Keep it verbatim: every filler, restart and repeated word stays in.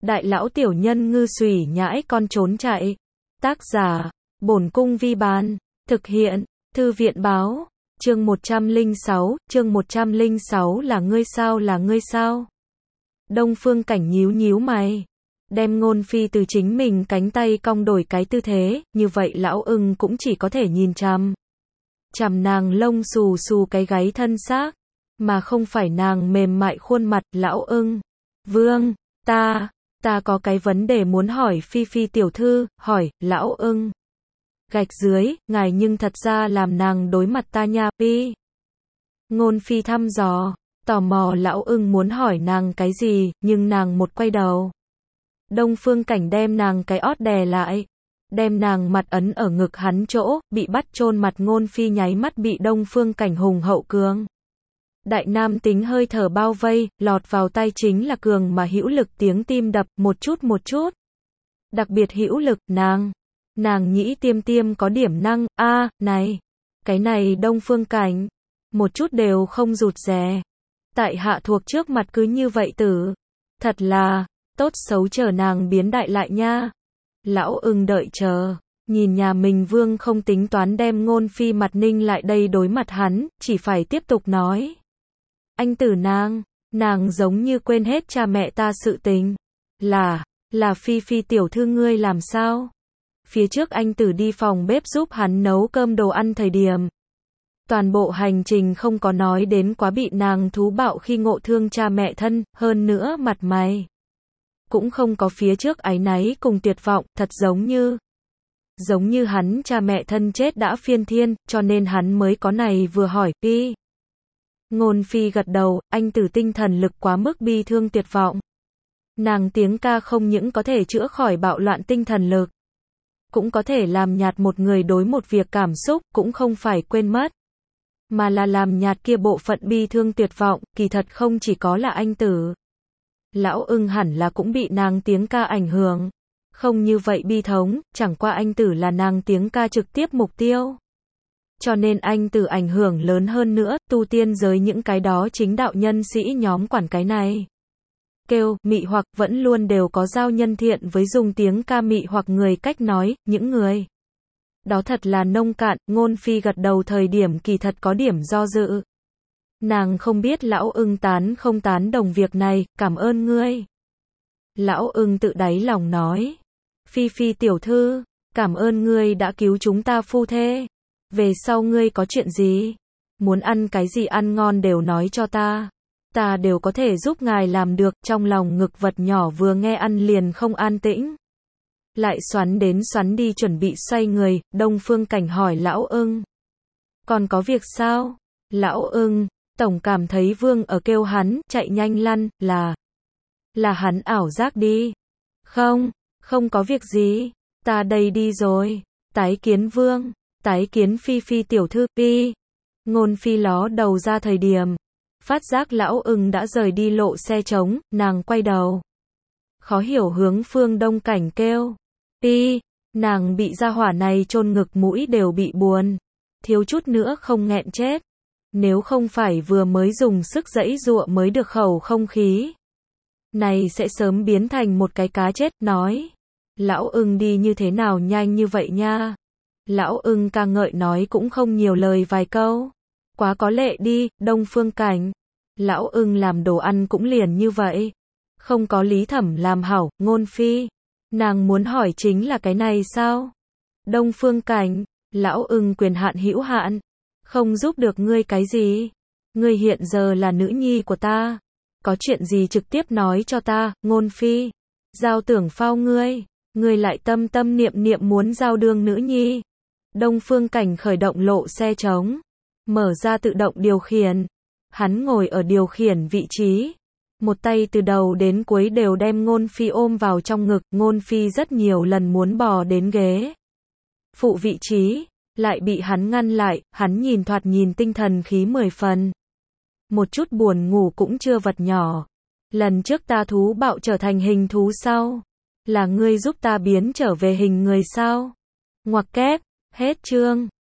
Đại lão tiểu nhân ngư xùy nhãi con trốn chạy. Tác giả, Bổn Cung Vi Bán. Thực hiện, Thư viện Báo. Chương một trăm lẻ sáu, chương một trăm lẻ sáu là ngươi sao là ngươi sao? Đông Phương Cảnh nhíu nhíu mày. Đem Ngôn Phi từ chính mình cánh tay cong đổi cái tư thế, như vậy lão ưng cũng chỉ có thể nhìn chằm. Chằm nàng lông xù xù cái gáy thân xác, mà không phải nàng mềm mại khuôn mặt. Lão ưng, vương, ta, ta có cái vấn đề muốn hỏi Phi Phi tiểu thư. Hỏi. Lão ưng, gạch dưới, ngài nhưng thật ra làm nàng đối mặt ta nha. Phi. Ngôn Phi thăm dò, tò mò lão ưng muốn hỏi nàng cái gì, nhưng nàng một quay đầu. Đông Phương Cảnh đem nàng cái ót đè lại, đem nàng mặt ấn ở ngực hắn chỗ, bị bắt chôn mặt. Ngôn Phi nháy mắt bị Đông Phương Cảnh hùng hậu cường đại nam tính hơi thở bao vây, lọt vào tai chính là cường mà hữu lực tiếng tim đập, một chút một chút. Đặc biệt hữu lực. Nàng, nàng nhĩ tiêm tiêm có điểm năng. A, à, này, cái này Đông Phương Cảnh, một chút đều không rụt rè. Tại hạ thuộc trước mặt cứ như vậy tử. Thật là, tốt xấu chờ nàng biến đại lại nha. Lão ưng đợi chờ, nhìn nhà mình vương không tính toán đem Ngôn Phi mặt ninh lại đây đối mặt hắn, chỉ phải tiếp tục nói. Anh tử nàng, nàng giống như quên hết cha mẹ ta sự tình. Là, là Phi Phi tiểu thư ngươi làm sao? Phía trước anh tử đi phòng bếp giúp hắn nấu cơm đồ ăn thời điểm. Toàn bộ hành trình không có nói đến quá bị nàng thú bạo khi ngộ thương cha mẹ thân, hơn nữa mặt mày cũng không có phía trước áy náy cùng tuyệt vọng, thật giống như giống như hắn cha mẹ thân chết đã phiên thiên, cho nên hắn mới có này vừa hỏi. Phi. Ngôn Phi gật đầu, anh tử tinh thần lực quá mức bi thương tuyệt vọng. Nàng tiếng ca không những có thể chữa khỏi bạo loạn tinh thần lực, cũng có thể làm nhạt một người đối một việc cảm xúc, cũng không phải quên mất, mà là làm nhạt kia bộ phận bi thương tuyệt vọng. Kỳ thật không chỉ có là anh tử. Lão ưng hẳn là cũng bị nàng tiếng ca ảnh hưởng. Không như vậy bi thống, chẳng qua anh tử là nàng tiếng ca trực tiếp mục tiêu. Cho nên anh tử ảnh hưởng lớn hơn nữa, tu tiên giới những cái đó chính đạo nhân sĩ nhóm quản cái này. Kêu, mị hoặc, vẫn luôn đều có giao nhân thiện với dùng tiếng ca mị hoặc người cách nói, những người đó thật là nông cạn. Ngôn Phi gật đầu thời điểm kỳ thật có điểm do dự. Nàng không biết lão ưng tán không tán đồng việc này. Cảm ơn ngươi. Lão ưng tự đáy lòng nói. Phi Phi tiểu thư, cảm ơn ngươi đã cứu chúng ta phu thê. Về sau ngươi có chuyện gì, muốn ăn cái gì ăn ngon đều nói cho ta. Ta đều có thể giúp ngài làm được. Trong lòng ngực vật nhỏ vừa nghe ăn liền không an tĩnh, lại xoắn đến xoắn đi chuẩn bị xoay người. Đông Phương Cảnh hỏi lão ưng, còn có việc sao? Lão ưng, tổng cảm thấy vương ở kêu hắn, chạy nhanh lăn. Là, là hắn ảo giác đi. Không, không có việc gì, ta đây đi rồi. Tái kiến vương, tái kiến Phi Phi tiểu thư. Phi. Ngôn Phi ló đầu ra thời điểm, phát giác lão ưng đã rời đi lộ xe trống, nàng quay đầu, khó hiểu hướng phương Đông Cảnh kêu. Phi. Nàng bị gia hỏa này chôn ngực mũi đều bị buồn, thiếu chút nữa không nghẹn chết. Nếu không phải vừa mới dùng sức giãy giụa mới được khẩu không khí này sẽ sớm biến thành một cái cá chết. Nói, lão ưng đi như thế nào nhanh như vậy nha? Lão ưng ca ngợi nói cũng không nhiều lời vài câu. Quá có lệ đi, Đông Phương Cảnh. Lão ưng làm đồ ăn cũng liền như vậy. Không có Lý Thẩm làm hảo. Ngôn Phi. Nàng muốn hỏi chính là cái này sao? Đông Phương Cảnh. Lão ưng quyền hạn hữu hạn. Không giúp được ngươi cái gì. Ngươi hiện giờ là nữ nhi của ta. Có chuyện gì trực tiếp nói cho ta. Ngôn Phi. Giao tưởng phao ngươi. Ngươi lại tâm tâm niệm niệm muốn giao đương nữ nhi. Đông Phương Cảnh khởi động lộ xe trống, mở ra tự động điều khiển. Hắn ngồi ở điều khiển vị trí, một tay từ đầu đến cuối đều đem Ngôn Phi ôm vào trong ngực. Ngôn Phi rất nhiều lần muốn bò đến ghế phụ vị trí, lại bị hắn ngăn lại. Hắn nhìn thoạt nhìn tinh thần khí mười phần, một chút buồn ngủ cũng chưa. Vật nhỏ, lần trước ta thú bạo trở thành hình thú sau, là ngươi giúp ta biến trở về hình người sao? Ngoặc kép. Hết chương.